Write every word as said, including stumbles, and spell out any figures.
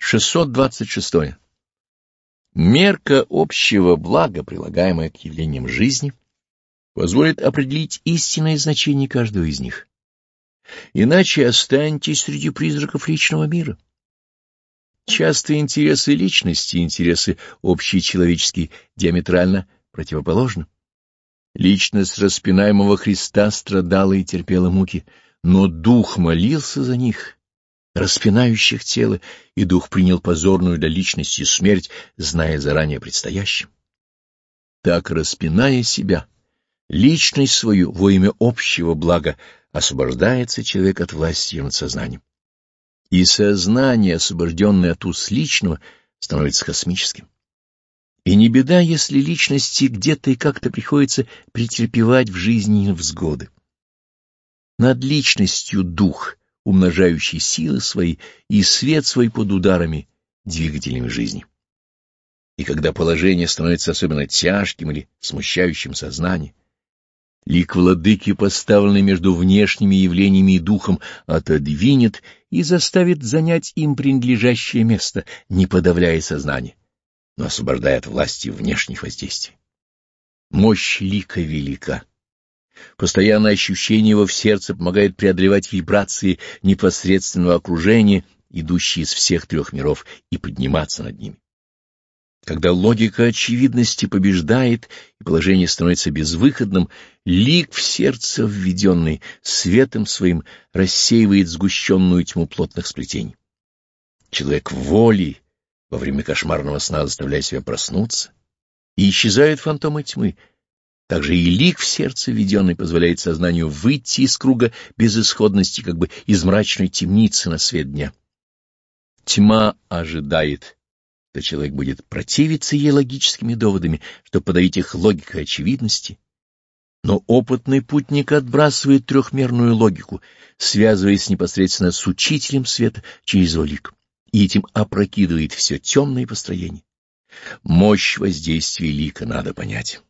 шестьсот двадцать шесть. Мерка общего блага, прилагаемая к явлениям жизни, позволит определить истинное значение каждого из них. Иначе останетесь среди призраков личного мира. Часто интересы личности и интересы общечеловеческие диаметрально противоположны. Личность распинаемого Христа страдала и терпела муки, но Дух молился за них, распинающих тело, и Дух принял позорную для личности смерть, зная заранее о предстоящем. Так, распиная себя, личность свою во имя общего блага, освобождается человек от власти над сознанием. И сознание, освобожденное от уз личного, становится космическим. И не беда, если личности где-то и как-то приходится претерпевать в жизни невзгоды. Над личностью дух, умножающий силы свои и свет свой под ударами, двигателями жизни. И когда положение становится особенно тяжким или смущающим сознание, лик владыки, поставленный между внешними явлениями и духом, отодвинет и заставит занять им принадлежащее место, не подавляя сознание, но освобождая от власти внешних воздействий. Мощь лика велика. Постоянное ощущение его в сердце помогает преодолевать вибрации непосредственного окружения, идущие из всех трех миров, и подниматься над ними. Когда логика очевидности побеждает и положение становится безвыходным, лик в сердце введенный светом своим рассеивает сгущенную тьму плотных сплетений. Человек волей во время кошмарного сна заставляет себя проснуться, и исчезают фантомы тьмы. Также и лик в сердце введенный позволяет сознанию выйти из круга безысходности, как бы из мрачной темницы на свет дня. Тьма ожидает, что человек будет противиться ей логическими доводами, чтобы подавить их логикой очевидности. Но опытный путник отбрасывает трехмерную логику, связываясь непосредственно с учителем света через его лик, и этим опрокидывает все темные построения. Мощь воздействия лика надо понять.